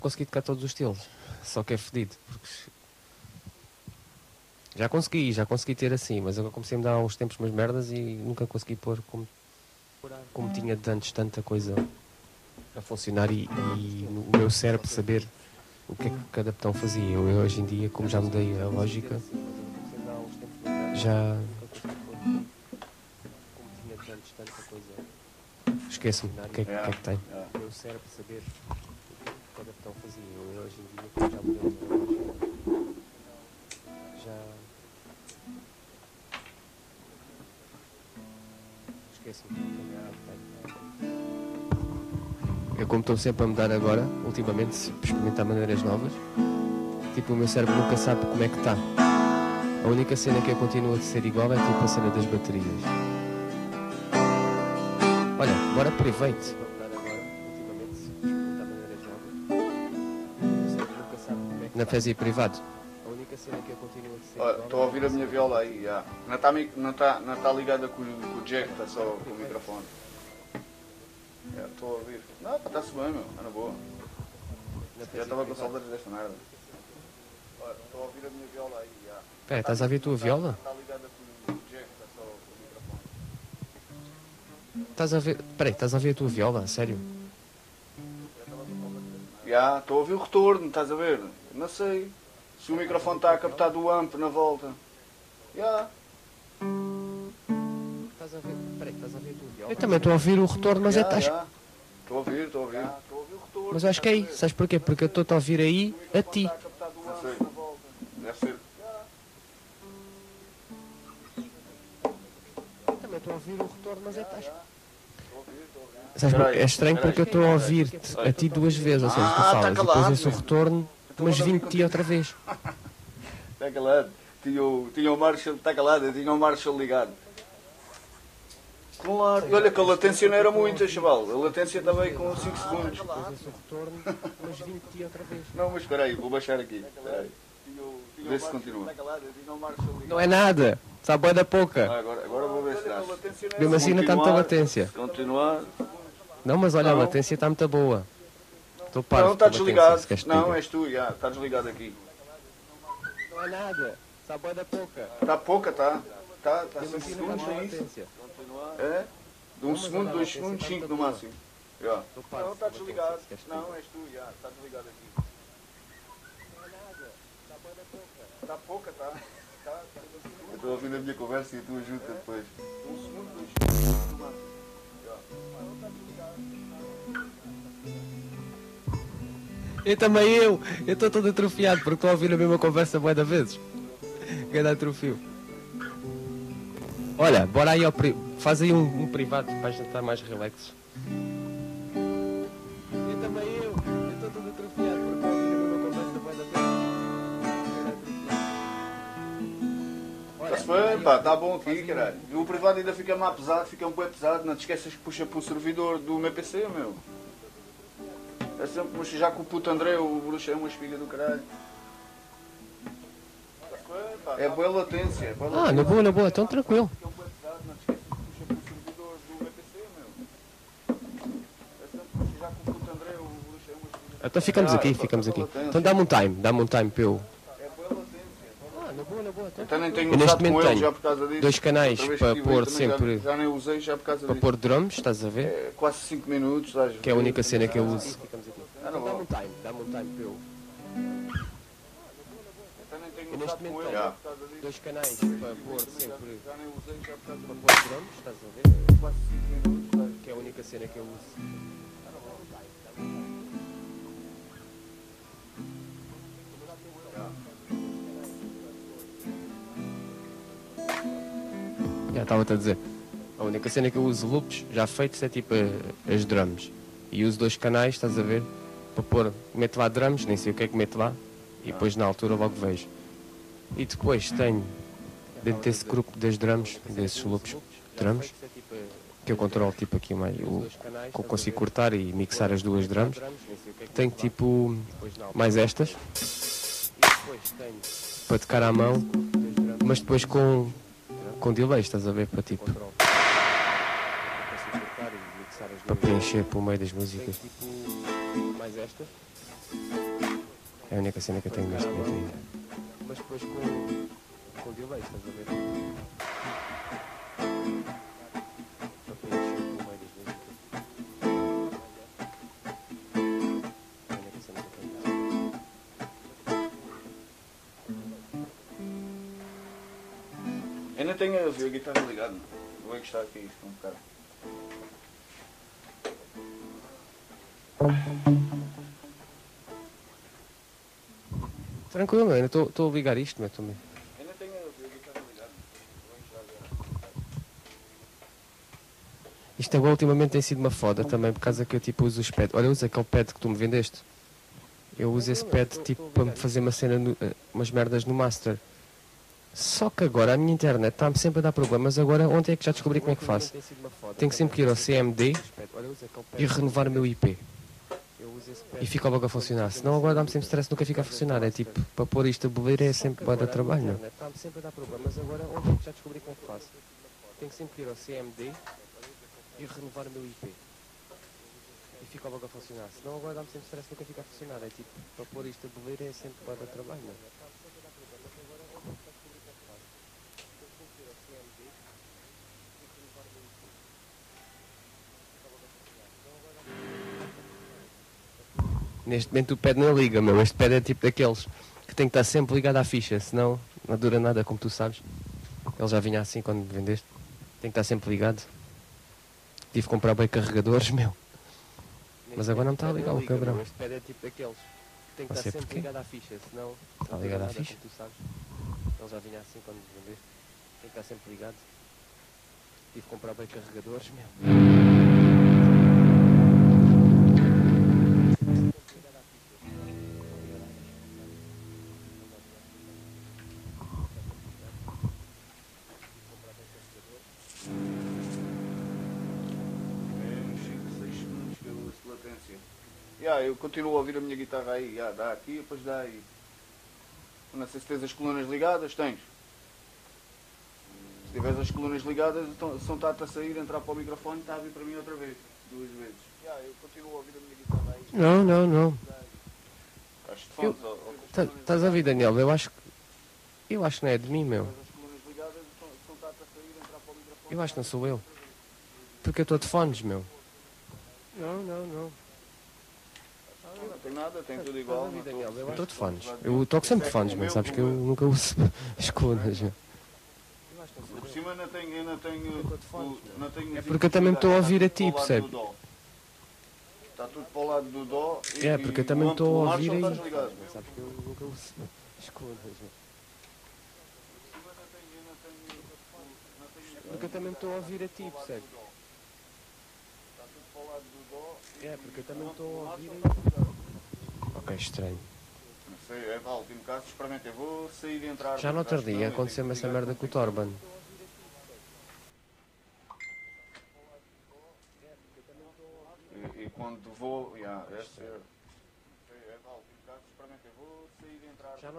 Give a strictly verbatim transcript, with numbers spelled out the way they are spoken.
consegui tocar todos os estilos, só que é fedido, porque já consegui, já consegui ter assim, mas agora comecei a me dar uns tempos umas merdas e nunca consegui pôr como, como tinha de antes tanta coisa a funcionar e, e no meu cérebro saber o que é que cada botão fazia. Eu hoje em dia, como já mudei a lógica, já esqueço-me o que é, que é que tem. O meu cérebro saber cada botão fazia. Eu hoje em dia, como já mudei a lógica, já esqueço-me o que é que tem. Eu, como estou sempre a mudar agora, ultimamente, experimentar maneiras novas, tipo, o meu cérebro nunca sabe como é que está. A única cena que eu continuo a ser igual é tipo a cena das baterias. Olha, bora private. Na fezia privado. A única cena que eu continuo a ser Estou a ouvir a minha viola aí, já. Não está não tá, não tá ligada com, com o jack, está só com o microfone. Estou a ouvir. Não, está-se bem, meu. É na boa. Já estava com saudades desta merda. Estou a ouvir a minha viola aí, já. Pera, estás a ouvir a tua viola? Está ligada com o jack, está só com o microfone. Estás a ver... Peraí, estás a ouvir a tua viola? Sério? Já, estou a ouvir o retorno, estás a ver? Não sei. Se o microfone está a captar do amp na volta. Já. Estás a ver... Peraí, estás a ouvir a tua viola? Eu também estou a ouvir o retorno, mas é... Estou a ouvir, estou a ouvir. Estou a ouvir o retorno. Mas eu acho que é aí. Sabes porquê? Porque eu estou-te a ouvir aí a ti. Não sei. Deve ser. Eu também estou a ouvir o retorno, mas é... Sabes, é estranho porque eu estou a ouvir-te a ti duas vezes, ou seja, tu Ah, falas tá e depois calado, ouço o retorno, mas vim-te outra vez. Está calado. Tinha o, tinha o Marshall, está calado, tinha o Marshall ligado. Claro. E olha que a latência não era muita, chaval. A latência estava aí com cinco segundos. Depois ouço o retorno, mas vim-te outra vez. Não, mas espera aí, vou baixar aqui. Vê se continua. Não é nada, sabe, é da pouca. Ah, agora, agora vou ver se dá. Mesmo assim ainda está muita latência. Se continuar. Não, mas olha, Não. a latência está muito boa. Estou parvo Não, está com a latência, desligado. se queres que Não, diga. és tu, já. Está desligado aqui. Não é nada, sabe, é da pouca. Está pouca, está. Está, está Mesmo cinco assim ainda segundos, está é muita isso? latência. É? De um mas segundo, olha, dois a segundos, latência cinco está no muito máximo. Já. Estou parvo Não, está com a desligado. latência, se queres que Não, diga. és tu, já. Está desligado aqui. Não é nada, sabe, é da pouca. Está pouca, está. Está, está. Eu estou ouvindo a minha conversa e tu ajuda depois. Um segundo, dois segundos no máximo. Já. Não, está desligado. Eu também eu, eu estou todo atrofiado porque estou a ouvir a mesma conversa bué de vezes. Cada atrofio. Olha, bora aí ao pri... faz aí um, um privado para a gente estar mais relax. Eu também eu, eu estou todo atrofiado porque estou a ouvir a mesma conversa bué de vezes. Está-se bem, pá, está bom aqui, caralho. E o privado ainda fica mais pesado, fica um pouco pesado. Não te esqueças que puxa para o servidor do meu P C, meu. É sempre, mas já com o puto André, o bruxo é uma espiga do caralho. É boa latência. É boa Ah, latência. na boa, na boa, então tranquilo. Fica um pouco pesado, não te esqueças que puxa para o servidor do meu P C, meu. É sempre, mas já com o puto André, o bruxo é uma espiga. Então ficamos aqui, ficamos aqui. Então dá-me um time, dá-me um time para eu... É boa latência. Ah, na boa, na boa. Então nem tenho Eu neste usado com momento ele tenho já por causa disso. dois canais Outra vez para que estive aí pôr também já- sempre- Já nem usei já por causa Para disso. pôr drums, estás a ver? É quase cinco minutos, estás a Que é a ver? única cena que eu uso. Ah, não Então dá-me vou. um time, dá-me um time para eu... Então nem tenho Eu neste usado com momento ele tenho já por causa disso. dois canais para pôr sempre... Já nem usei já por causa Para disso. pôr drums, estás a ver? Quase cinco minutos, estás a ver? Que é a única cena que eu uso. Já estava-te a dizer. A única cena que eu uso loops já feitos é tipo eh, as drums. E uso dois canais, estás a ver? Para pôr, meto lá drums, nem sei o que é que meto lá. E depois na altura logo vejo. E depois tenho, dentro desse grupo das drums, desses loops drums, que eu controlo tipo aqui mais, o, que eu consigo cortar e mixar as duas drums. Tenho tipo mais estas, para tocar à mão, mas depois com, com delay, estás a ver? Para tipo, para preencher por meio das músicas. Mais estas. É a única cena que eu tenho neste momento ainda. Mas depois com, com delay, estás a ver? Só para encher o meio das vezes. É a única cena que eu tenho neste momento. Ainda tenho a guitarra ligada, não? Vou encostar aqui isto um bocado. Tranquilo, meu, ainda estou a ligar isto, meu, também. Ainda tenho a guitarra ligada. Vou encostar agora. Isto agora ultimamente tem sido uma foda também, por causa que eu tipo uso os pads. Olha, eu uso aquele pad que tu me vendeste. Eu uso esse pad tipo para me fazer uma cena, no, umas merdas no master. Só que agora a minha internet está-me sempre a dar problemas. Agora, ontem é que já descobri como é que faço. Tenho sempre que ir ao C M D e renovar o meu I P. E fica logo a funcionar. Senão agora dá-me sempre stress, nunca fica a funcionar. É tipo, para pôr isto a boleiro é sempre para dar trabalho, não? Está-me sempre a dar problemas. Agora, ontem é que já descobri como é que faço. Tenho sempre que ir ao C M D e renovar o meu I P. E fica logo a funcionar. Senão agora dá-me sempre stress, nunca fica a funcionar. É tipo, para pôr isto a boleiro é sempre para dar trabalho, não? Neste momento o pad não liga, meu. Este pad é tipo daqueles que tem que estar sempre ligado à ficha, senão não dura nada, como tu sabes. Ele já vinha assim quando me vendeste. Tem que estar sempre ligado. Tive que comprar bem carregadores, meu. Mas agora não me está a ligar o cabrão. Este pad é tipo daqueles que tem que estar sempre ligado à ficha, senão está ligado à ficha, como tu sabes. Ele já vinha assim quando me vendeste. Tem que estar sempre ligado. Tive que comprar bem carregadores, meu. Yeah, eu continuo a ouvir a minha guitarra aí, yeah, dá aqui e depois dá aí. Não sei se tens as colunas ligadas, tens. Se tiveres as colunas ligadas, então, se não está-te a sair, entrar para o microfone, está a vir para mim outra vez, duas vezes. Yeah, eu continuo a ouvir a minha guitarra aí. Não, não, não. Estás de fones, ou, ou tá, estás a ouvir, Daniel? Eu acho que eu acho que não é de mim, meu. as colunas ligadas, então, se não está-te a sair, entrar para o microfone. Eu acho que não sou eu. Porque eu estou de fones, meu. Não, não, não. Não tem nada, tem tudo igual. Eu estou de fones. Eu toco sempre de fones, meu. Sabes que eu nunca uso as colunas, meu. Por cima ainda tenho, ainda tenho, não tenho. É porque eu também estou a ouvir a ti, percebe? Está tudo para o lado do dó. E, é, porque eu também estou a ouvir aí. Sabes que eu nunca uso as colunas, meu. Porque eu também estou a ouvir a ti, percebe? Está tudo para o lado do dó. É, porque eu também estou a ouvir aí. Ok, estranho. Não sei, é pá, último caso, experimentei. Vou sair e entrar. Já no outro dia aconteceu-me essa merda com o Torban. E, e quando vou, yeah, é sério. É pá, último caso, experimentei. Vou sair e entrar. Já no